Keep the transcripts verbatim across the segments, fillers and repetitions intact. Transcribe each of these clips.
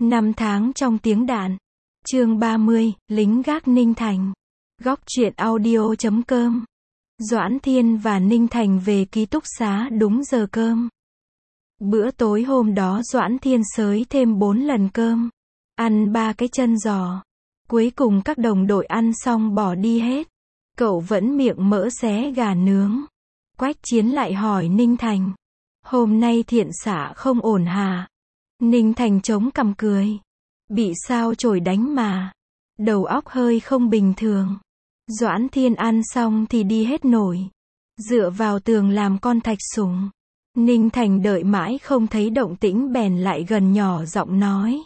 Năm tháng trong tiếng đạn. Chương ba mươi, lính gác Ninh Thành. Góc truyện audio chấm com. Doãn Thiên và Ninh Thành về ký túc xá đúng giờ cơm. Bữa tối hôm đó Doãn Thiên xới thêm bốn lần cơm. Ăn ba cái chân giò. Cuối cùng các đồng đội ăn xong bỏ đi hết. Cậu vẫn miệng mỡ xé gà nướng. Quách Chiến lại hỏi Ninh Thành. Hôm nay thiện xạ không ổn hả? Ninh Thành chống cằm cười. Bị sao chổi đánh mà. Đầu óc hơi không bình thường. Doãn Thiên ăn xong thì đi hết nổi. Dựa vào tường làm con thạch sủng. Ninh Thành đợi mãi không thấy động tĩnh bèn lại gần nhỏ giọng nói.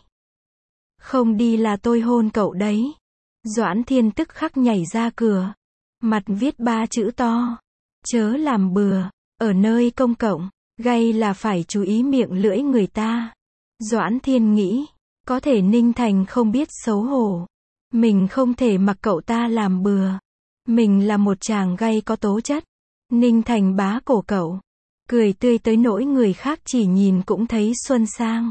Không đi là tôi hôn cậu đấy. Doãn Thiên tức khắc nhảy ra cửa. Mặt viết ba chữ to. Chớ làm bừa. Ở nơi công cộng, gay là phải chú ý miệng lưỡi người ta. Doãn Thiên nghĩ. Có thể Ninh Thành không biết xấu hổ. Mình không thể mặc cậu ta làm bừa. Mình là một chàng gay có tố chất. Ninh Thành bá cổ cậu. Cười tươi tới nỗi người khác chỉ nhìn cũng thấy xuân sang.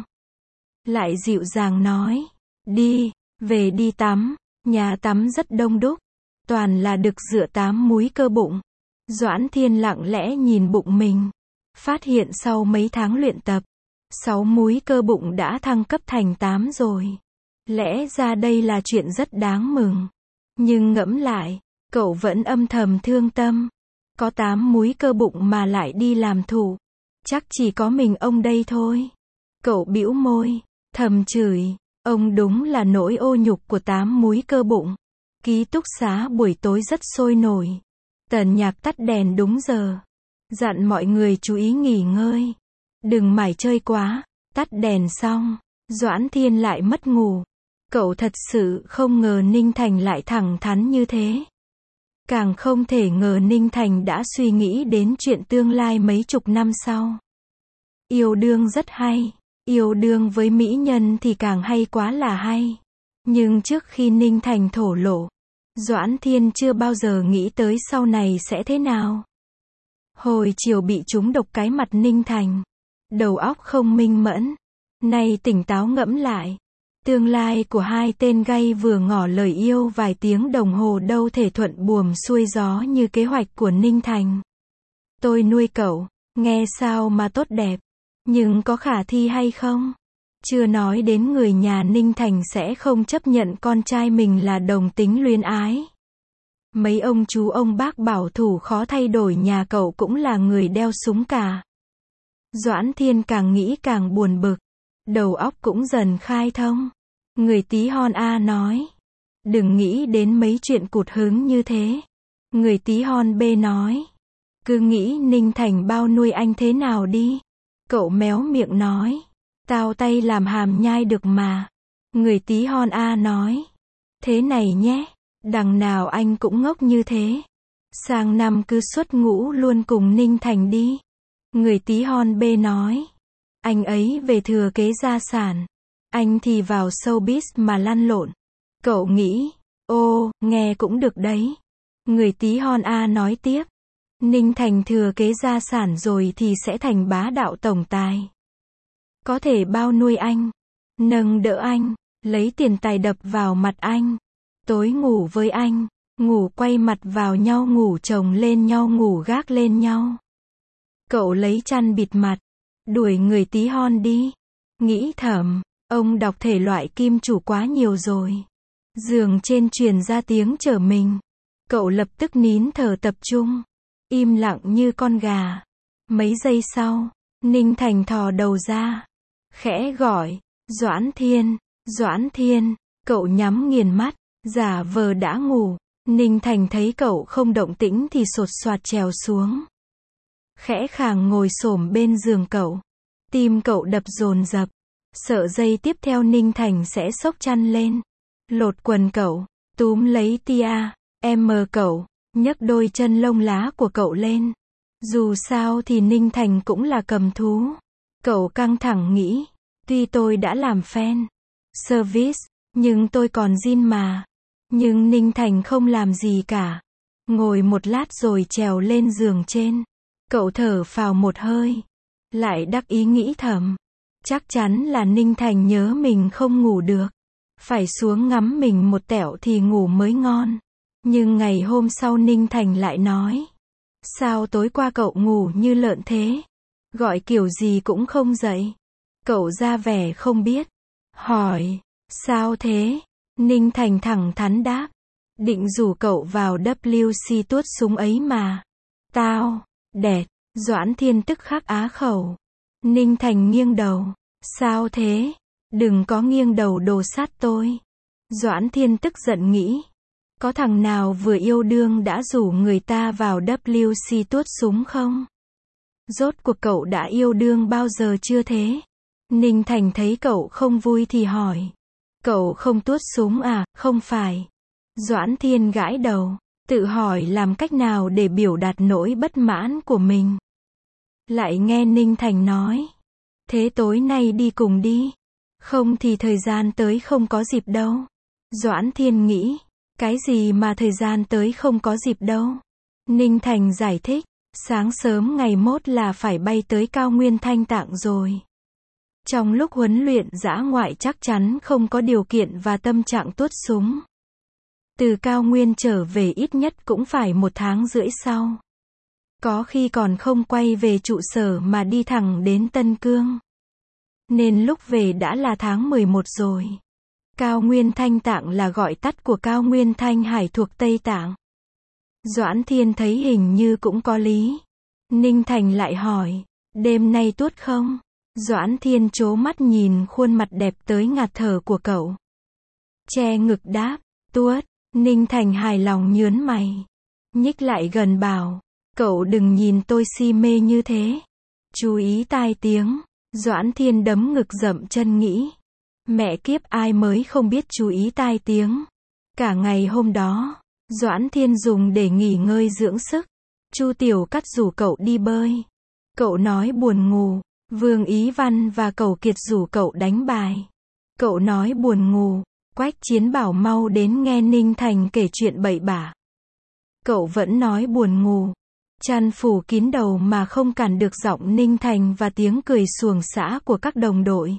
Lại dịu dàng nói. Đi, về đi tắm. Nhà tắm rất đông đúc. Toàn là đực rửa tám múi cơ bụng. Doãn Thiên lặng lẽ nhìn bụng mình. Phát hiện sau mấy tháng luyện tập. Sáu múi cơ bụng đã thăng cấp thành tám rồi. Lẽ ra đây là chuyện rất đáng mừng. Nhưng ngẫm lại, cậu vẫn âm thầm thương tâm. Có tám múi cơ bụng mà lại đi làm thủ. Chắc chỉ có mình ông đây thôi. Cậu bĩu môi, thầm chửi. Ông đúng là nỗi ô nhục của tám múi cơ bụng. Ký túc xá buổi tối rất sôi nổi. Tần Nhạc tắt đèn đúng giờ. Dặn mọi người chú ý nghỉ ngơi. Đừng mải chơi quá. Tắt đèn xong, Doãn Thiên lại mất ngủ. Cậu thật sự không ngờ Ninh Thành lại thẳng thắn như thế. Càng không thể ngờ Ninh Thành đã suy nghĩ đến chuyện tương lai mấy chục năm sau. Yêu đương rất hay. Yêu đương với mỹ nhân thì càng hay quá là hay. Nhưng trước khi Ninh Thành thổ lộ, Doãn Thiên chưa bao giờ nghĩ tới sau này sẽ thế nào. Hồi chiều bị trúng độc cái mặt Ninh Thành. Đầu óc không minh mẫn. Nay tỉnh táo ngẫm lại. Tương lai của hai tên gay vừa ngỏ lời yêu vài tiếng đồng hồ đâu thể thuận buồm xuôi gió như kế hoạch của Ninh Thành. Tôi nuôi cậu, nghe sao mà tốt đẹp. Nhưng có khả thi hay không? Chưa nói đến người nhà Ninh Thành sẽ không chấp nhận con trai mình là đồng tính luyến ái. Mấy ông chú ông bác bảo thủ khó thay đổi nhà cậu cũng là người đeo súng cả. Doãn Thiên càng nghĩ càng buồn bực. Đầu óc cũng dần khai thông. Người tí hon A nói. Đừng nghĩ đến mấy chuyện cụt hứng như thế. Người tí hon B nói. Cứ nghĩ Ninh Thành bao nuôi anh thế nào đi. Cậu méo miệng nói. Tao tay làm hàm nhai được mà. Người tí hon A nói. Thế này nhé. Đằng nào anh cũng ngốc như thế. Sang năm cứ xuất ngũ luôn cùng Ninh Thành đi. Người tí hon B nói. Anh ấy về thừa kế gia sản. Anh thì vào showbiz mà lăn lộn. Cậu nghĩ. Ô, nghe cũng được đấy. Người tí hon A nói tiếp. Ninh Thành thừa kế gia sản rồi thì sẽ thành bá đạo tổng tài. Có thể bao nuôi anh. Nâng đỡ anh. Lấy tiền tài đập vào mặt anh. Tối ngủ với anh. Ngủ quay mặt vào nhau, ngủ chồng lên nhau, ngủ gác lên nhau. Cậu lấy chăn bịt mặt. Đuổi người tí hon đi. Nghĩ thầm. Ông đọc thể loại kim chủ quá nhiều rồi. Giường trên truyền ra tiếng chở mình. Cậu lập tức nín thở tập trung. Im lặng như con gà. Mấy giây sau, Ninh Thành thò đầu ra. Khẽ gọi. Doãn Thiên. Doãn Thiên. Cậu nhắm nghiền mắt. Giả vờ đã ngủ. Ninh Thành thấy cậu không động tĩnh thì sột soạt trèo xuống. Khẽ khàng ngồi xổm bên giường cậu. Tim cậu đập dồn dập. Sợ giây tiếp theo Ninh Thành sẽ xốc chăn lên. Lột quần cậu. Túm lấy tia. Em mờ cậu. Nhấc đôi chân lông lá của cậu lên. Dù sao thì Ninh Thành cũng là cầm thú. Cậu căng thẳng nghĩ. Tuy tôi đã làm fan service. Nhưng tôi còn zin mà. Nhưng Ninh Thành không làm gì cả. Ngồi một lát rồi trèo lên giường trên. Cậu thở phào một hơi. Lại đắc ý nghĩ thầm. Chắc chắn là Ninh Thành nhớ mình không ngủ được. Phải xuống ngắm mình một tẹo thì ngủ mới ngon. Nhưng ngày hôm sau Ninh Thành lại nói. Sao tối qua cậu ngủ như lợn thế? Gọi kiểu gì cũng không dậy. Cậu ra vẻ không biết. Hỏi. Sao thế? Ninh Thành thẳng thắn đáp. Định rủ cậu vào W C tuốt súng ấy mà. Tao. Đẹt. Doãn Thiên tức khắc á khẩu. Ninh Thành nghiêng đầu. Sao thế? Đừng có nghiêng đầu đồ sát tôi. Doãn Thiên tức giận nghĩ. Có thằng nào vừa yêu đương đã rủ người ta vào W C tuốt súng không? Rốt cuộc cậu đã yêu đương bao giờ chưa thế? Ninh Thành thấy cậu không vui thì hỏi. Cậu không tuốt súng à? Không phải. Doãn Thiên gãi đầu. Tự hỏi làm cách nào để biểu đạt nỗi bất mãn của mình. Lại nghe Ninh Thành nói. Thế tối nay đi cùng đi. Không thì thời gian tới không có dịp đâu. Doãn Thiên nghĩ. Cái gì mà thời gian tới không có dịp đâu. Ninh Thành giải thích. Sáng sớm ngày mốt là phải bay tới cao nguyên Thanh Tạng rồi. Trong lúc huấn luyện dã ngoại chắc chắn không có điều kiện và tâm trạng tuốt súng. Từ cao nguyên trở về ít nhất cũng phải một tháng rưỡi sau. Có khi còn không quay về trụ sở mà đi thẳng đến Tân Cương. Nên lúc về đã là tháng mười một rồi. Cao nguyên Thanh Tạng là gọi tắt của cao nguyên Thanh Hải thuộc Tây Tạng. Doãn Thiên thấy hình như cũng có lý. Ninh Thành lại hỏi, đêm nay tuốt không? Doãn Thiên trố mắt nhìn khuôn mặt đẹp tới ngạt thở của cậu. Che ngực đáp, tuốt. Ninh Thành hài lòng nhớn mày. Nhích lại gần bảo, cậu đừng nhìn tôi si mê như thế. Chú ý tai tiếng. Doãn Thiên đấm ngực dậm chân nghĩ. Mẹ kiếp ai mới không biết chú ý tai tiếng. Cả ngày hôm đó, Doãn Thiên dùng để nghỉ ngơi dưỡng sức. Chu Tiểu Cắt rủ cậu đi bơi. Cậu nói buồn ngủ. Vương Ý Văn và Cẩu Kiệt rủ cậu đánh bài. Cậu nói buồn ngủ. Quách Chiến bảo mau đến nghe Ninh Thành kể chuyện bậy bạ. Cậu vẫn nói buồn ngủ. Chăn phủ kín đầu mà không cản được giọng Ninh Thành và tiếng cười xuồng xã của các đồng đội.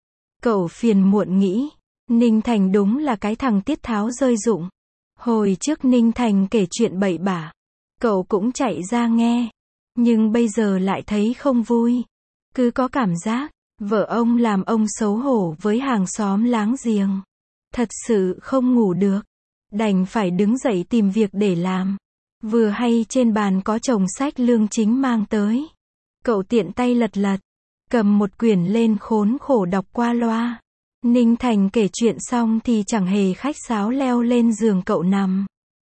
Cậu phiền muộn nghĩ. Ninh Thành đúng là cái thằng tiết tháo rơi rụng. Hồi trước Ninh Thành kể chuyện bậy bạ. Cậu cũng chạy ra nghe. Nhưng bây giờ lại thấy không vui. Cứ có cảm giác, vợ ông làm ông xấu hổ với hàng xóm láng giềng. Thật sự không ngủ được. Đành phải đứng dậy tìm việc để làm. Vừa hay trên bàn có chồng sách Lương Chính mang tới. Cậu tiện tay lật lật. Cầm một quyển lên khốn khổ đọc qua loa. Ninh Thành kể chuyện xong thì chẳng hề khách sáo leo lên giường cậu nằm.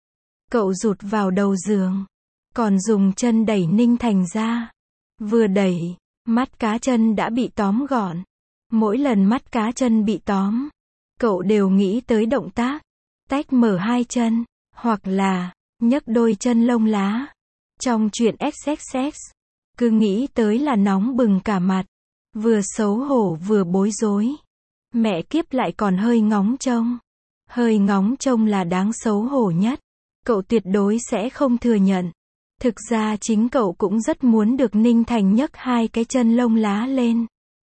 Cậu rụt vào đầu giường. Còn dùng chân đẩy Ninh Thành ra. Vừa đẩy, mắt cá chân đã bị tóm gọn. Mỗi lần mắt cá chân bị tóm, cậu đều nghĩ tới động tác tách mở hai chân, hoặc là nhấc đôi chân lông lá. Trong chuyện ích ích ích, cứ nghĩ tới là nóng bừng cả mặt. Vừa xấu hổ vừa bối rối. Mẹ kiếp lại còn hơi ngóng trông. Hơi ngóng trông là đáng xấu hổ nhất. Cậu tuyệt đối sẽ không thừa nhận. Thực ra chính cậu cũng rất muốn được Ninh Thành nhấc hai cái chân lông lá lên.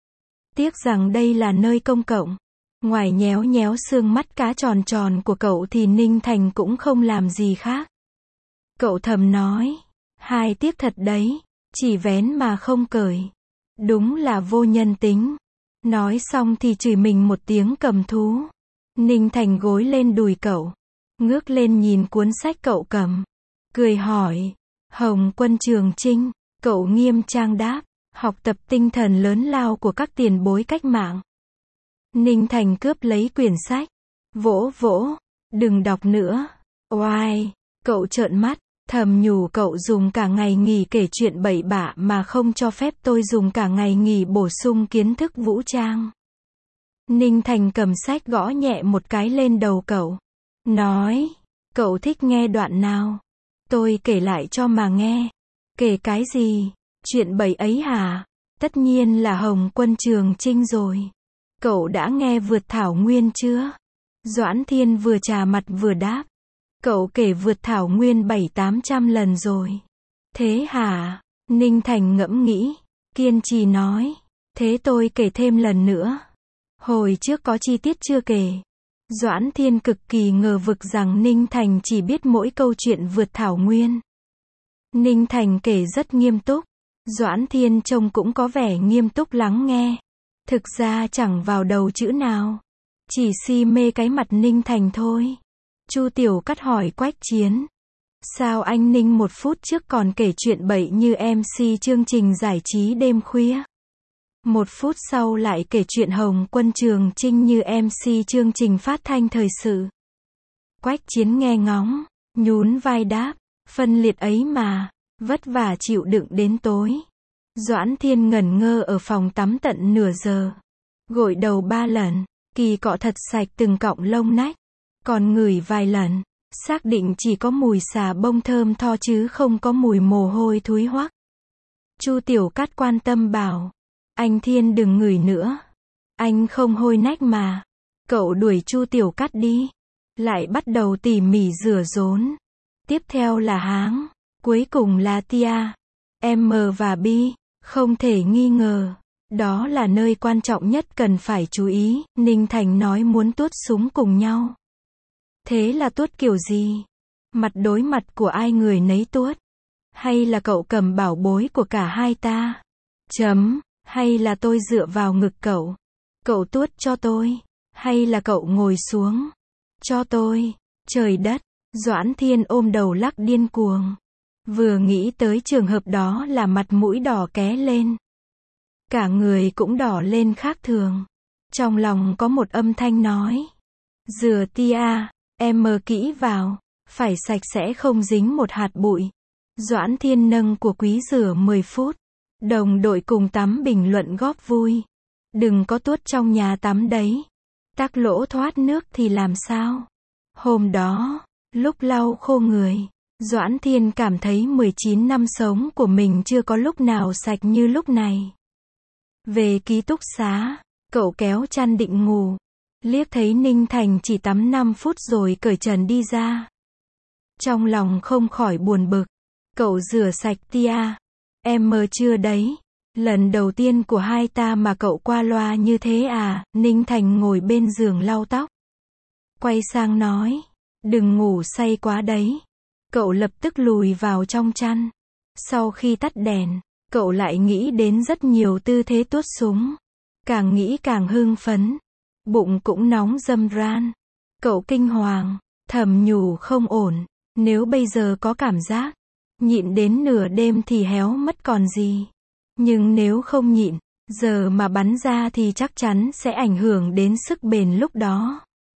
Tiếc rằng đây là nơi công cộng. Ngoài nhéo nhéo xương mắt cá tròn tròn của cậu thì Ninh Thành cũng không làm gì khác. Cậu thầm nói. Hai tiếc thật đấy. Chỉ vén mà không cởi. Đúng là vô nhân tính. Nói xong thì chửi mình một tiếng cầm thú. Ninh Thành gối lên đùi cậu. Ngước lên nhìn cuốn sách cậu cầm. Cười hỏi. Hồng Quân Trường Chinh. Cậu nghiêm trang đáp. Học tập tinh thần lớn lao của các tiền bối cách mạng. Ninh Thành cướp lấy quyển sách. Vỗ vỗ. Đừng đọc nữa. Oai. Cậu trợn mắt. Thầm nhủ cậu dùng cả ngày nghỉ kể chuyện bậy bạ mà không cho phép tôi dùng cả ngày nghỉ bổ sung kiến thức vũ trang. Ninh Thành cầm sách gõ nhẹ một cái lên đầu cậu. Nói. Cậu thích nghe đoạn nào? Tôi kể lại cho mà nghe. Kể cái gì? Chuyện bậy ấy hả? Tất nhiên là Hồng Quân Trường Chinh rồi. Cậu đã nghe Vượt Thảo Nguyên chưa? Doãn Thiên vừa trà mặt vừa đáp. Cậu kể Vượt Thảo Nguyên bảy tám trăm lần rồi. Thế hả? Ninh Thành ngẫm nghĩ. Kiên trì nói. Thế tôi kể thêm lần nữa. Hồi trước có chi tiết chưa kể. Doãn Thiên cực kỳ ngờ vực rằng Ninh Thành chỉ biết mỗi câu chuyện vượt thảo nguyên. Ninh Thành kể rất nghiêm túc. Doãn Thiên trông cũng có vẻ nghiêm túc lắng nghe. Thực ra chẳng vào đầu chữ nào. Chỉ si mê cái mặt Ninh Thành thôi. Chu Tiểu Cắt hỏi Quách Chiến. Sao anh Ninh một phút trước còn kể chuyện bậy như em xê chương trình giải trí đêm khuya? Một phút sau lại kể chuyện Hồng Quân Trường Chinh như em xê chương trình phát thanh thời sự. Quách Chiến nghe ngóng, nhún vai đáp, phân liệt ấy mà, vất vả chịu đựng đến tối. Doãn Thiên ngẩn ngơ ở phòng tắm tận nửa giờ. Gội đầu ba lần, kỳ cọ thật sạch từng cọng lông nách. Còn ngửi vài lần, xác định chỉ có mùi xà bông thơm tho chứ không có mùi mồ hôi thúi hoắc. Chu Tiểu Cắt quan tâm bảo, anh Thiên đừng ngửi nữa. Anh không hôi nách mà. Cậu đuổi Chu Tiểu Cắt đi. Lại bắt đầu tỉ mỉ rửa rốn. Tiếp theo là háng. Cuối cùng là tia. M và B. Không thể nghi ngờ. Đó là nơi quan trọng nhất cần phải chú ý. Ninh Thành nói muốn tuốt súng cùng nhau. Thế là tuốt kiểu gì? Mặt đối mặt của ai người nấy tuốt? Hay là cậu cầm bảo bối của cả hai ta? Chấm. Hay là tôi dựa vào ngực cậu? Cậu tuốt cho tôi. Hay là cậu ngồi xuống? Cho tôi. Trời đất. Doãn Thiên ôm đầu lắc điên cuồng. Vừa nghĩ tới trường hợp đó là mặt mũi đỏ ké lên. Cả người cũng đỏ lên khác thường. Trong lòng có một âm thanh nói. Rửa tia, em mờ kỹ vào. Phải sạch sẽ không dính một hạt bụi. Doãn Thiên nâng của quý rửa mười phút. Đồng đội cùng tắm bình luận góp vui. Đừng có tuốt trong nhà tắm đấy. Tắc lỗ thoát nước thì làm sao? Hôm đó, lúc lau khô người, Doãn Thiên cảm thấy mười chín năm sống của mình chưa có lúc nào sạch như lúc này. Về ký túc xá, cậu kéo chăn định ngủ. Liếc thấy Ninh Thành chỉ tắm năm phút rồi cởi trần đi ra. Trong lòng không khỏi buồn bực. Cậu rửa sạch tia. Em mơ chưa đấy. Lần đầu tiên của hai ta mà cậu qua loa như thế à? Ninh Thành ngồi bên giường lau tóc. Quay sang nói. Đừng ngủ say quá đấy. Cậu lập tức lùi vào trong chăn. Sau khi tắt đèn, cậu lại nghĩ đến rất nhiều tư thế tuốt súng. Càng nghĩ càng hưng phấn. Bụng cũng nóng râm ran. Cậu kinh hoàng, thầm nhủ không ổn. Nếu bây giờ có cảm giác nhịn đến nửa đêm thì héo mất còn gì. Nhưng nếu không nhịn, giờ mà bắn ra thì chắc chắn sẽ ảnh hưởng đến sức bền lúc đó.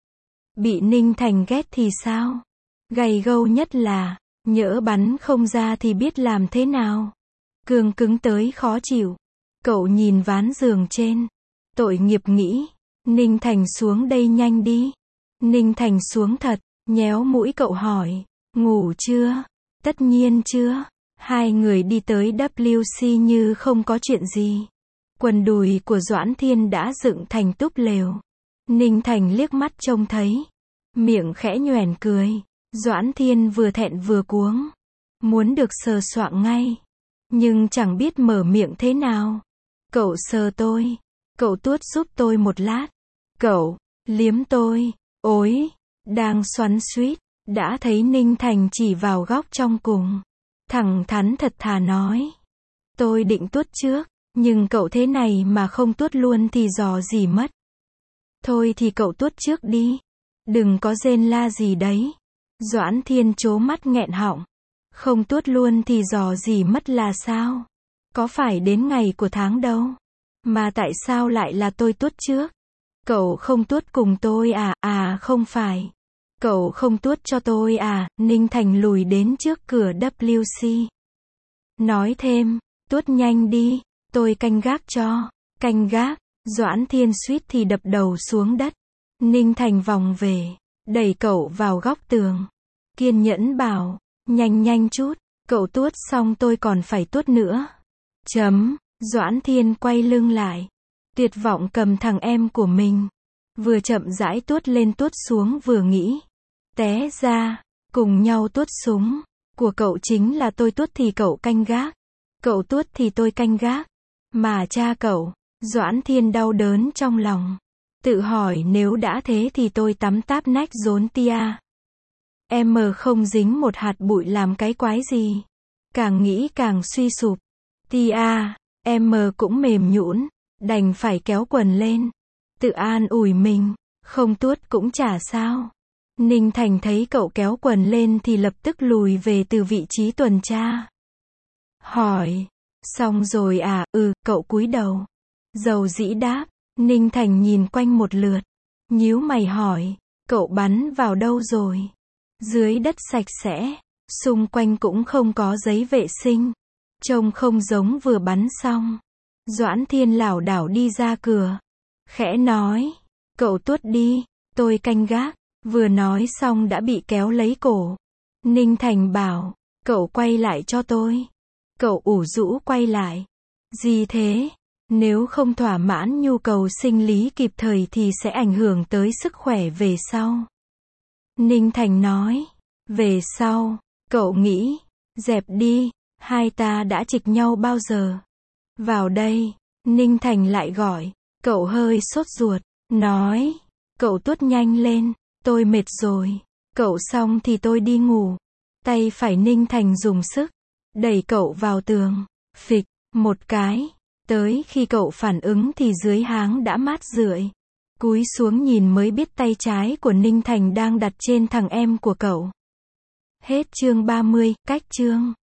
Bị Ninh Thành ghét thì sao? Gay gâu nhất là, nhỡ bắn không ra thì biết làm thế nào? Cương cứng tới khó chịu. Cậu nhìn ván giường trên. Tội nghiệp nghĩ. Ninh Thành xuống đây nhanh đi. Ninh Thành xuống thật, nhéo mũi cậu hỏi. Ngủ chưa? Tất nhiên chưa. Hai người đi tới W C như không có chuyện gì. Quần đùi của Doãn Thiên đã dựng thành túp lều. Ninh Thành liếc mắt trông thấy. Miệng khẽ nhoẻn cười. Doãn Thiên vừa thẹn vừa cuống. Muốn được sờ soạng ngay. Nhưng chẳng biết mở miệng thế nào. Cậu sờ tôi. Cậu tuốt giúp tôi một lát. Cậu liếm tôi. Ối. Đang xoắn xuýt. Đã thấy Ninh Thành chỉ vào góc trong cùng. Thẳng thắn thật thà nói. Tôi định tuốt trước. Nhưng cậu thế này mà không tuốt luôn thì dò gì mất. Thôi thì cậu tuốt trước đi. Đừng có rên la gì đấy. Doãn Thiên trố mắt nghẹn họng. Không tuốt luôn thì dò gì mất là sao? Có phải đến ngày của tháng đâu. Mà tại sao lại là tôi tuốt trước? Cậu không tuốt cùng tôi à? À không phải. Cậu không tuốt cho tôi à? Ninh Thành lùi đến trước cửa W C. Nói thêm, tuốt nhanh đi, tôi canh gác cho. Canh gác. Doãn Thiên suýt thì đập đầu xuống đất. Ninh Thành vòng về, đẩy cậu vào góc tường. Kiên nhẫn bảo, nhanh nhanh chút, cậu tuốt xong tôi còn phải tuốt nữa. Chấm. Doãn Thiên quay lưng lại. Tuyệt vọng cầm thằng em của mình. Vừa chậm rãi tuốt lên tuốt xuống vừa nghĩ. Té ra, cùng nhau tuốt súng. Của cậu chính là tôi tuốt thì cậu canh gác. Cậu tuốt thì tôi canh gác. Mà cha cậu, Doãn Thiên đau đớn trong lòng. Tự hỏi nếu đã thế thì tôi tắm táp nách rốn tia. Em không dính một hạt bụi làm cái quái gì. Càng nghĩ càng suy sụp. Tia, em cũng mềm nhũn, đành phải kéo quần lên. Tự an ủi mình, không tuốt cũng chả sao. Ninh Thành thấy cậu kéo quần lên thì lập tức lùi về từ vị trí tuần tra. Hỏi, xong rồi à, ừ, cậu cúi đầu. Dầu dĩ đáp. Ninh Thành nhìn quanh một lượt, nhíu mày hỏi, cậu bắn vào đâu rồi? Dưới đất sạch sẽ, xung quanh cũng không có giấy vệ sinh, trông không giống vừa bắn xong. Doãn Thiên lảo đảo đi ra cửa, khẽ nói, cậu tuốt đi, tôi canh gác. Vừa nói xong đã bị kéo lấy cổ. Ninh Thành bảo, cậu quay lại cho tôi. Cậu ủ rũ quay lại. Gì thế? Nếu không thỏa mãn nhu cầu sinh lý kịp thời thì sẽ ảnh hưởng tới sức khỏe về sau. Ninh Thành nói, về sau, cậu nghĩ, dẹp đi, hai ta đã chịch nhau bao giờ? Vào đây, Ninh Thành lại gọi, cậu hơi sốt ruột, nói, cậu tuốt nhanh lên, tôi mệt rồi, cậu xong thì tôi đi ngủ. Tay phải Ninh Thành dùng sức, đẩy cậu vào tường, phịch, một cái. Tới khi cậu phản ứng thì dưới háng đã mát rượi. Cúi xuống nhìn mới biết tay trái của Ninh Thành đang đặt trên thằng em của cậu. Hết chương ba mươi, cách chương.